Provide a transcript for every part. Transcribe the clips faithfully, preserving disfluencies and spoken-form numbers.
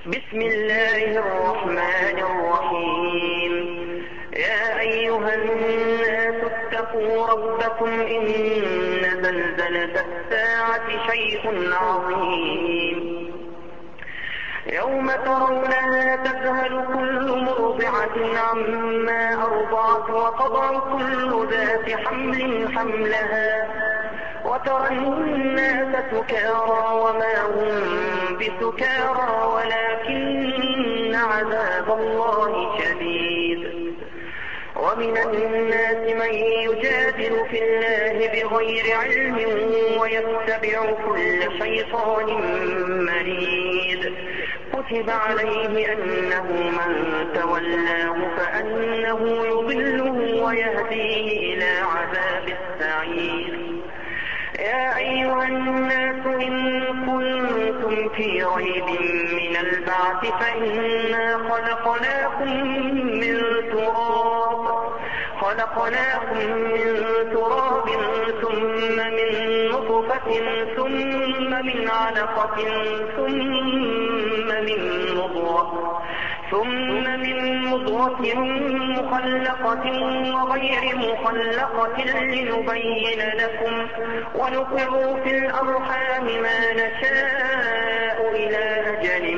بسم الله الرحمن الرحيم. يا أيها الناس اتقوا ربكم إن زلزلة الساعة شيء عظيم يوم ترونها تذهل كل مرضعة عما أرضعت وتضع كل ذات حمل حملها وترى الناس سكارى وما هم بسكارى ولكن عذاب الله شديد. ومن الناس من يجادل في الله بغير علم ويتبع كل شيطان مريد. كتب عليه أنه من تولاه فأنه يضله ويهديه إلى عذاب السعير. يا أيها الناس إن كنتم في ريب من البعث فإنا خلقناكم من تراب خلقناكم من تراب ثم من نطفة ثم من علقة ثم من مضغة ثم من مضغة مخلقة وغير مخلقة لنبين لكم ونقر في الأرحام ما نشاء إلى أجل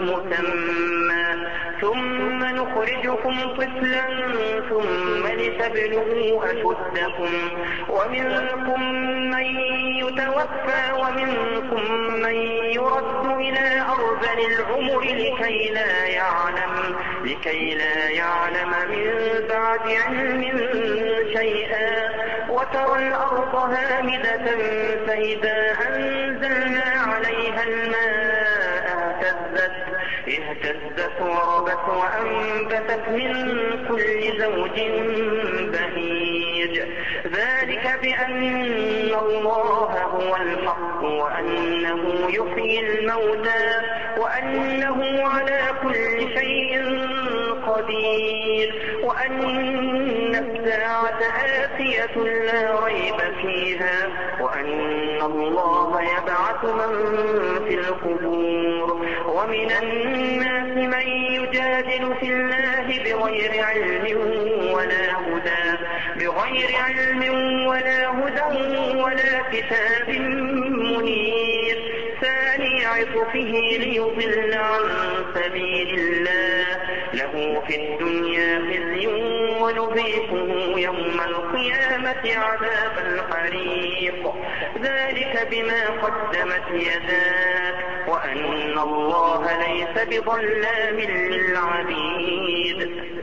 مسمى ثم نخرجكم طفلا ثم لتبلغوا أشدكم ومنكم من يتوفى ومنكم من يرد إلى أرذل العمر لكي لا يعلم لكي لا يعلم من بعد علم شيئا وترى الأرض هامدة فإذا أنزلنا عليها الماء اهتزت اهتزت وربت وأنبتت من كل زوج بهيج. ذلك بأن الله هو الحق وأنه يحيي الموتى وأنه على كل شيء قدير وأن الساعة آتية لا ريب فيها وأن الله يبعث من في القبور. ومن الناس من يجادل في الله بغير علم ولا هدى بغير علم ولا هدى ولا كتاب منير ثاني عطفه ليضل عن سبيل الله له في الدنيا خزي ونذيقه يوم القيامة عذاب الحريق. ذلك بما قدمت يداك وأن الله ليس بظلام للعبيد.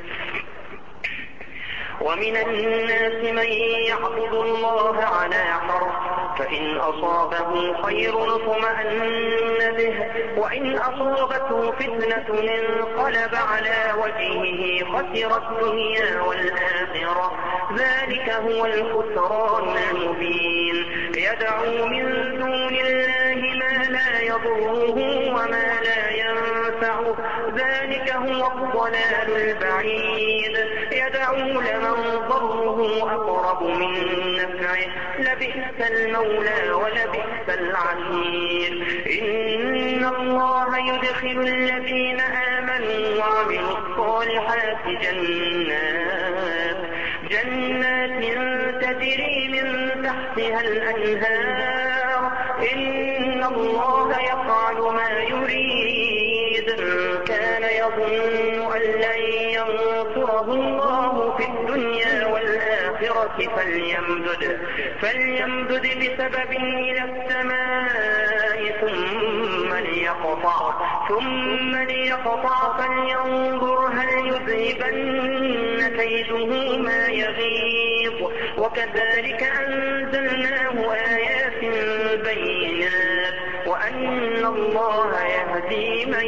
ومن الناس من يعبد الله على حرف فإن أصابه خير اطمأن به وإن أصابته فتنة انقلب على وجهه خسر الدنيا والآخرة. ذلك هو الخسران المبين. يدعو من دون الله ما لا يضره وما لا ينفعه. ذلك هو الضلال البعيد. يدعو لمن ضره أقرب من نفعه لبئس المولى ولبئس العشير. إن الله يدخل الذين آمنوا وعملوا الصالحات جنات جنات تجري من تحتها الأنهار. إن الله يفعل ما يريد. كان يظن أن لن ينصره الله في الدنيا والآخرة فليمدد فليمدد بسبب إلى السماء ثم ليقطع ثم ليقطع فلينظر هل يذهبن كيده ما يغيظ. وكذلك أنزلناه آيات بينات وأن الله يهدي من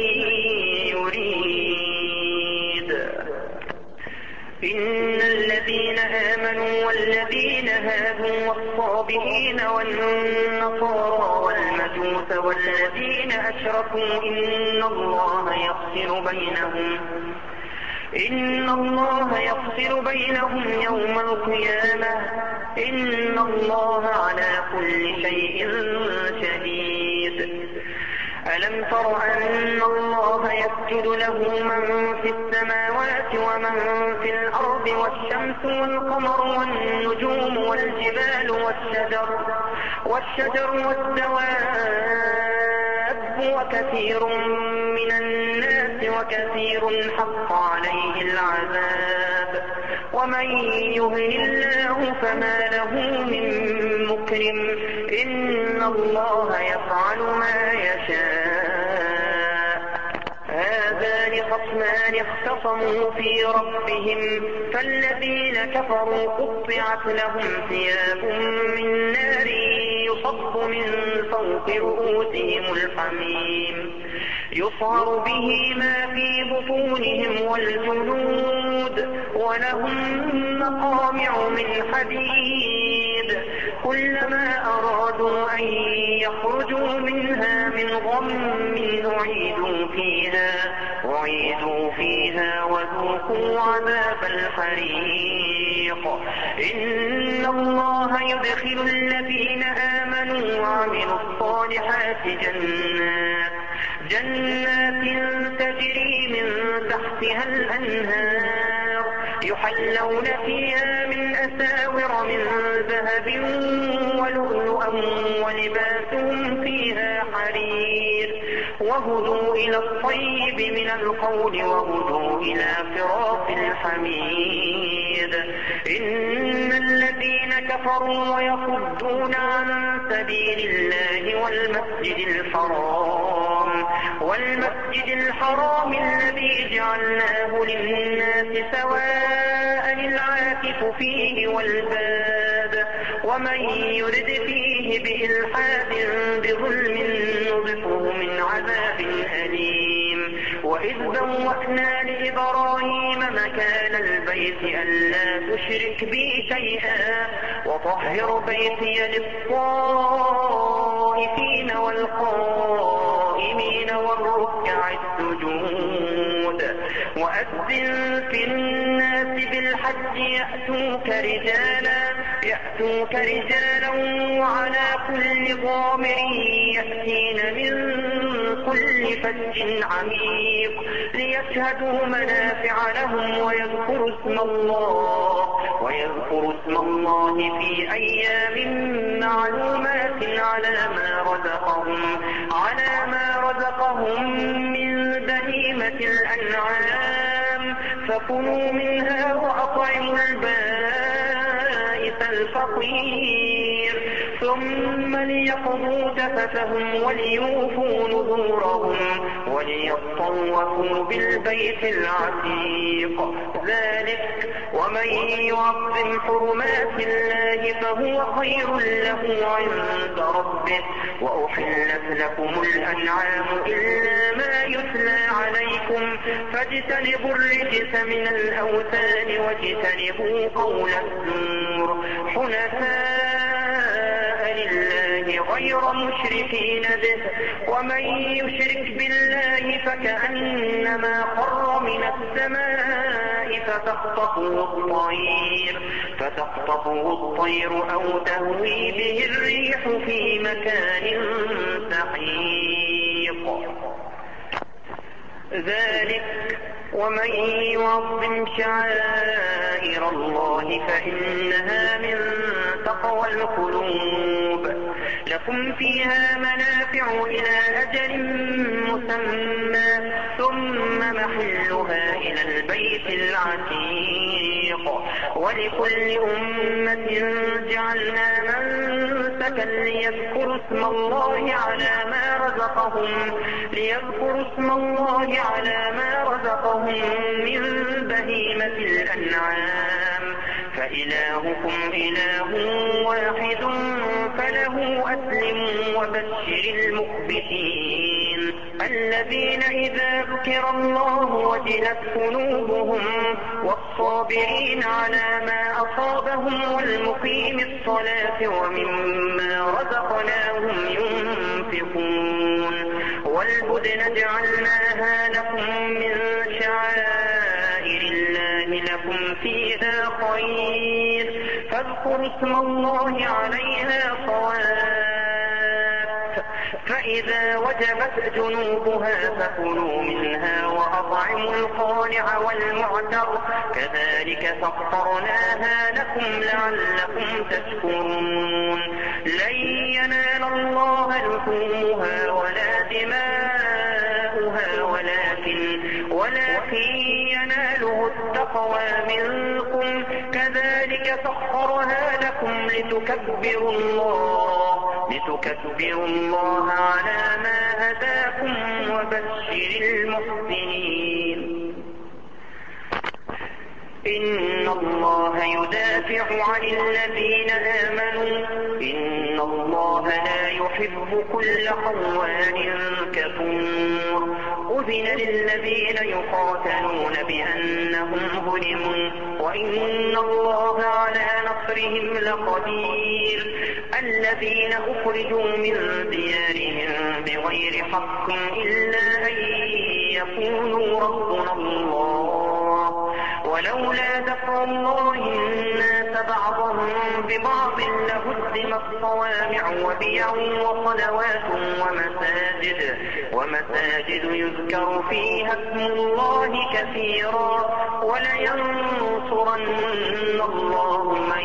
يريد. إن الذين آمنوا والذين هادوا والصابئين والنصارى والمجوس والذين أشركوا إن الله يفصل بينهم إن الله يفصل بينهم يوم القيامة. إن الله على كل شيء شهيد. ألم تر أن الله يفصل يسجد له من في السماوات ومن في الأرض والشمس والقمر والنجوم والجبال والشجر, والشجر والدواب وكثير من الناس وكثير حق عليه العذاب ومن يهن الله فما له من مكرم إن الله يفعل ما يشاء. هذان خصمان اختصموا في ربهم فالذين كفروا قطعت لهم ثياب من نار يصب من فوق رؤوسهم الحميم يصهر به ما في بطونهم والجلود ولهم مقامع من حديد كلما أرادوا أن يخرجوا منها من غم أعيدوا فيها, أعيدوا فيها وذوقوا عذاب الحريق. إن الله يدخل الذين آمنوا وعملوا الصالحات جنات جنات تجري من تحتها الأنهار يحلون فيها من أساور من ذهب ولؤلؤا ولباسهم فيها حرير وهدوا إلى الطيب من القول وهدوا إلى صراط الحميد. إن الذين كفروا ويصدون عن سبيل الله والمسجد الحرام والمسجد الحرام الذي جعلناه للناس سواء العاكف فيه والباد ومن يرد فيه بإلحاد بظلم نذقه من عذاب أليم. وإذ بوأنا لإبراهيم مكان البيت ألا تشرك بي شيئا وطهر بيتي للطائفين والقائمين والركع السجود. وأذن في الناس بالحج يأتوك رجالا يأتوك رجالا وعلى كل ضامر يأتين من كل فج عميق ليشهدوا منافع لهم ويذكروا اسم الله ويذكروا اسم الله في أيام معلومات على ما رزقهم على ما رزقهم من بهيمة الأنعام فكلوا منها وأطعموا البائس الفقير ثم ليقضوا تفثهم وليوفوا نذورهم وليطوفوا بالبيت العتيق. ذلك ومن يعظم حرمات الله فهو خير له عند ربه. وأحلت لكم الأنعام إلا ما يتلى عليكم فاجتنبوا الرجس من الأوثان واجتنبوا قول الزور حنفاء لله غير مشركين به ومن يشرك بالله فكأنما خر من السماء فتخطفه الطير فتخطفه الطير أو تهوي به الريح في مكان سحيق. ذلك ومن يعظم شعائر الله فإنها من تقوى القلوب. لكم فيها منافع إلى أجل مسمى ثم محلها إلى البيت العتيق. ولكل أمة جعلنا منسكا ليذكروا اسم الله على ما رزقهم ليذكروا اسم الله على ما رزقهم من بهيمة الأنعام فإلهكم إله واحد فله أسلموا وبشر المخبتين الذين إذا ذكر الله وجلت قلوبهم والصابرين على ما أصابهم والمقيم الصلاة ومما رزقناهم ينفقون. والبدن جعلناها لكم من شعائر الله لكم فيها خير فاذكروا اسم الله عليها صواف فإذا وجبت جنوبها فكلوا منها وأطعموا القانع والمعتر كذلك سخرناها لكم لعلكم تشكرون لن ينال الله لحومها ولا دماؤها ولكن ولكن يناله التقوى منكم كذلك سخرها لكم لتكبروا الله لتكبروا الله على ما هداكم وبشر المحسنين إن الله يدافع عن الذين آمنوا إن الله لا يحب كل خوان كفور أذن للذين يقاتلون بأنهم ظلموا وإن الله على نصرهم لقدير الذين أخرجوا من ديارهم بغير حق إلا أن يقولوا ربنا الله ولولا دفع الله الناس بعضهم ببعض لهدمت صوامع وبيع وصلوات ومساجد ومساجد يذكر فيها اسم الله كثيرا ولينصرن الله من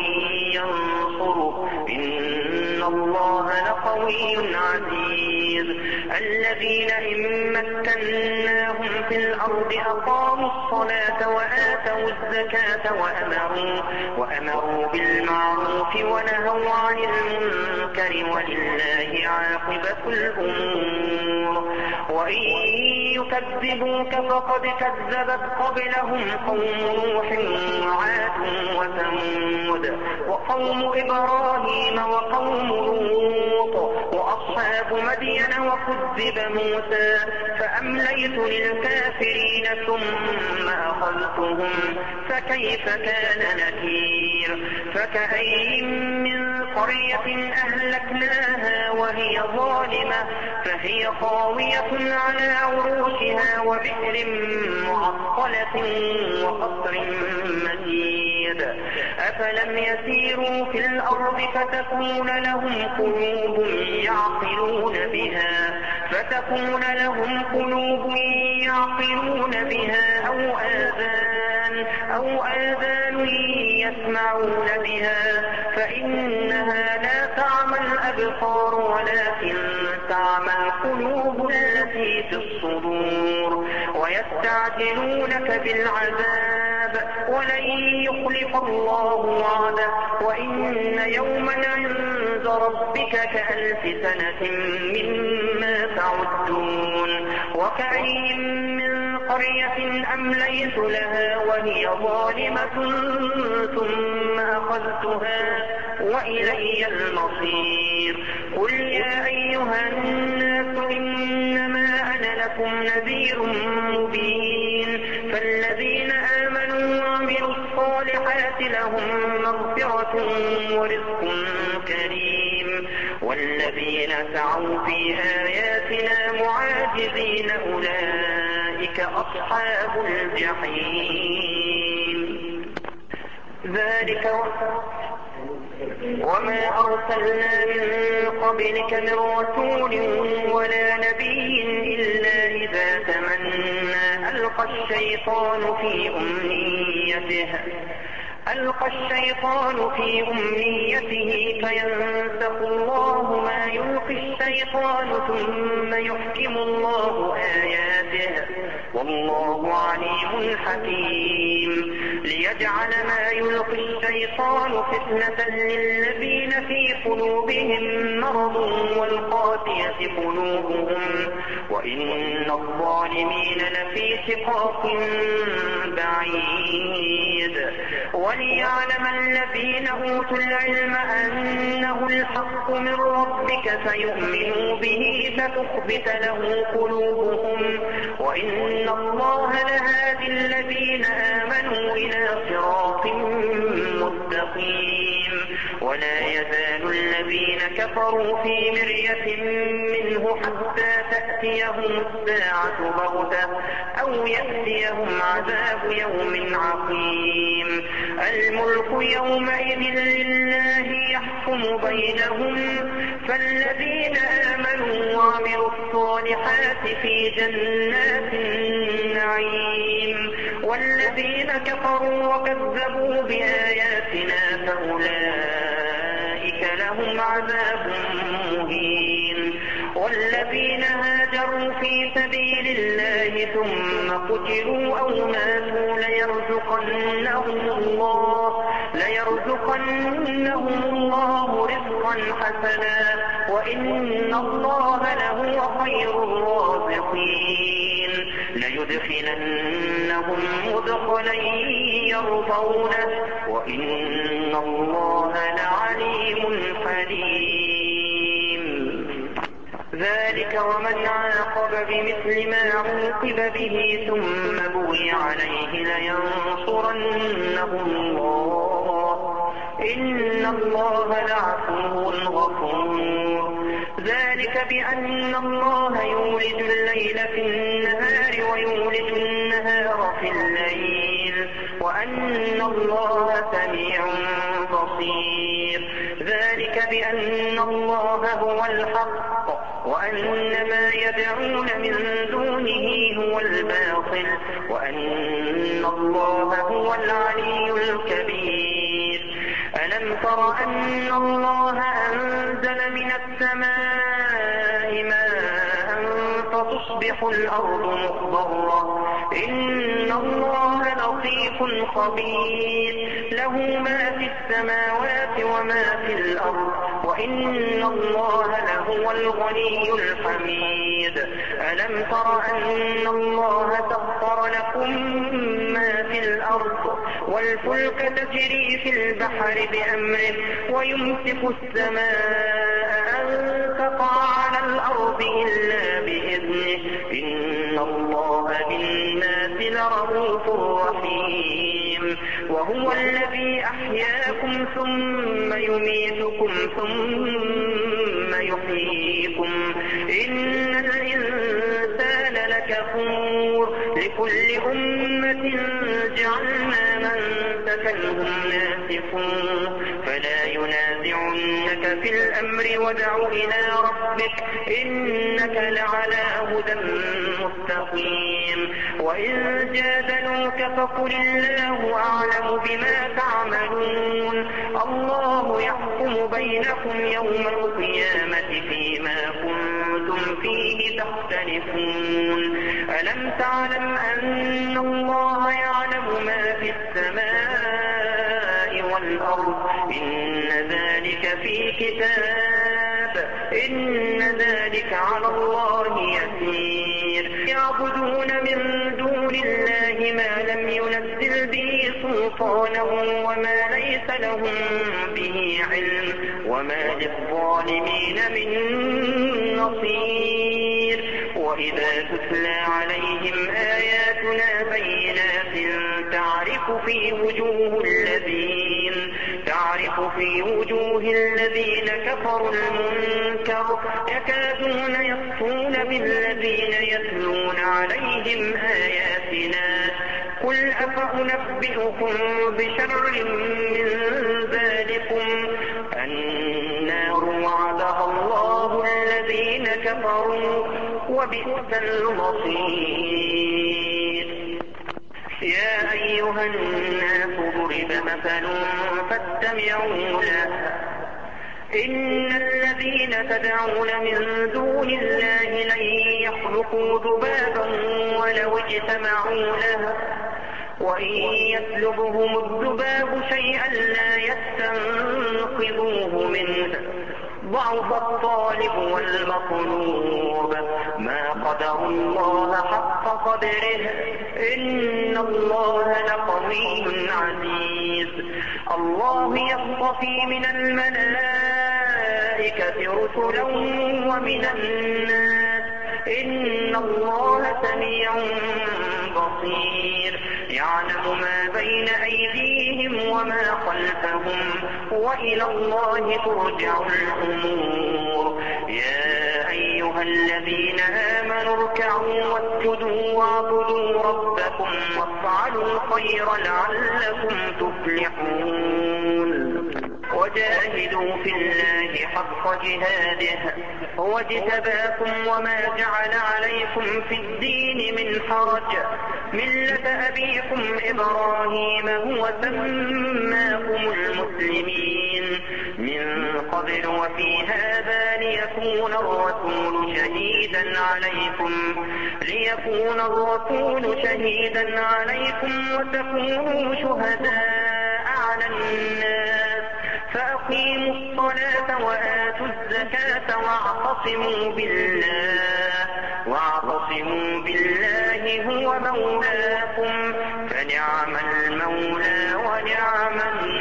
ينصره إن الله لقوي عزيز الذين إن مكناهم في الأرض أقاموا الصلاة وآتوا الزكاة وأمروا, وأمروا بالمعروف ونهوا عن المنكر ولله عاقبة الأمور وإن يكذبوك فقد كذبت قبلهم قوم نوح وعاد وثمود وقوم إبراهيم وقوم لوط وأصحاب مدين وكذب موسى فأمليت للكافرين ثم أخذتهم فكيف كان نكير فكأين من قرية أهلكناها وهي ظالمة فهي خاوية على عروشها وبئر معطلة وقصر مشيد أفلم يسيروا في الأرض فتكون لهم قلوب يعقلون بها فتكون لهم قلوب يعقلون بها أو آذان أو آذان يسمعون بها فإنها لا تعمى الأبصار ولكن تعمى القلوب التي في الصدور ويستعجلونك بالعذاب ولن يخلف الله وعده وإن يوما عند ربك كألف سنة مما تعدون وكأين من قرية أمليت لها وهي ظالمة ثم أخذتها وإلي المصير قل يا أيها الناس إنما أنا لكم نذير مبين فالذين آمنوا وعملوا الصالحات لهم مغفرة ورزق كريم والذين سعوا في آياتنا معاجزين أولئك أصحاب الجحيم ذلك وما أرسلنا من قبلك من رسول ولا نبي إلا إذا تمنى ألقى الشيطان في أمنيته ألقى الشيطان في أمنيته فينسخ الله ما يلقي الشيطان ثم يحكم الله آياته والله عليم حكيم ليجعل ما يلقي الشيطان فتنة للذين في قلوبهم مرض والقاسية قلوبهم وإن الظالمين لفي شقاق بعيد وليعلم الذين أوتوا العلم أنه الحق من ربك فيؤمنوا به فتخبت له قلوبهم وإن الله لهادي الذين آمنوا إلى صراط مستقيم ولا يزال الذين كفروا في مرية منه حتى تأتيهم الساعة بغتة أو يأتيهم عذاب يوم عقيم الملك يومئذ لله يحكم بينهم فالذين آمنوا وعملوا الصالحات في جنات النعيم والذين كفروا وكذبوا بآياتنا فأولئك لهم عذاب مهين والذين هاجروا في سبيل الله ثم قتلوا أو ماتوا ليرزقنهم الله ليرزقنهم الله رزقا حسنا وإن الله لهو خير الرازقين ليدخلنهم مدخلا يرضونه وإن الله لعليم حليم ذلك ومن عاقب بمثل ما عوقب به ثم بغي عليه لينصرنه الله إن الله لعفو غفور ذلك بأن الله يولج الليل في النهار ويولج النهار في الليل وأن الله سميع بصير ذلك بأن الله هو الحق وأن ما يدعون من دونه هو الباطل وأن الله هو العلي الكبير ألم تر أن الله أنزل من السماء ماء فتصبح الأرض مخضرة إن الله لطيف خبير له ما في السماوات وما في الأرض وإن الله لهو الغني الحميد ألم تر أن الله سخر لكم ما في الأرض والفلك تجري في البحر بأمره ويمسك السماء أن تقع على الأرض إلا بإذنه إن الله بالناس لرؤوف رحيم وهو الذي أحياكم ثم يميتكم ثم يحييكم إن الإنسان لكفور لكل أمة جعلنا منسكا هم ناسكوه فلا ينازعنك في الأمر وادع إلى ربك إنك لعلى هدى مستقيم وإن جادلوك فقل الله أعلم بما تعملون الله يحكم بينكم يوم القيامة فيما كنتم فيه تختلفون ألم تعلم أن الله يعلم ما في السماء والأرض إن ذلك في كتاب إن ذلك على الله يسير يعبدون من دون الله ما لم ينزل به سلطانا وما ليس لهم به علم وما للظالمين من نصير وإذا تتلى عليهم آياتنا بينات تعرف في وجوه الذين تعرف في وجوه الذين كفروا المنكر يكادون يصفون بالذين يتلون عليهم آياتنا قل أفأنبئكم بشر من ذلكم النار وعدها الله الذين كفروا وبئس المصير يا أيها الناس ضرب مثل فاستمعوا له إن الذين تدعون من دون الله لن يخلقوا ذبابا ولو اجتمعوا له وإن يسلبهم الذباب شيئا لا يستنقذوه منه ضعف الطالب والمطلوب ما قدر الله حق قدره إن الله لقوي عزيز الله يصطفي من الملائكة رسلا ومن الناس إن الله سميع بصير يعلم ما بين أيديهم وما خلفهم وإلى الله ترجع الأمور يا أيها الذين آمنوا اركعوا واسجدوا واعبدوا ربكم وافعلوا وافعلوا الخير لعلكم تفلحون وجاهدوا في الله حق جهاده هو اجتباكم وما جعل عليكم في الدين من حرج ملة أبيكم إبراهيم هو سماكم المسلمين من قبل وفي هذا ليكون الرسول شهيدا عليكم ليكون الرسول شهيدا عليكم وتكونوا شهداء على الناس فأقيموا الصلاة وآتوا الزكاة واعتصموا بالله واعتصموا بالله هو مولاكم فنعم المولى ونعم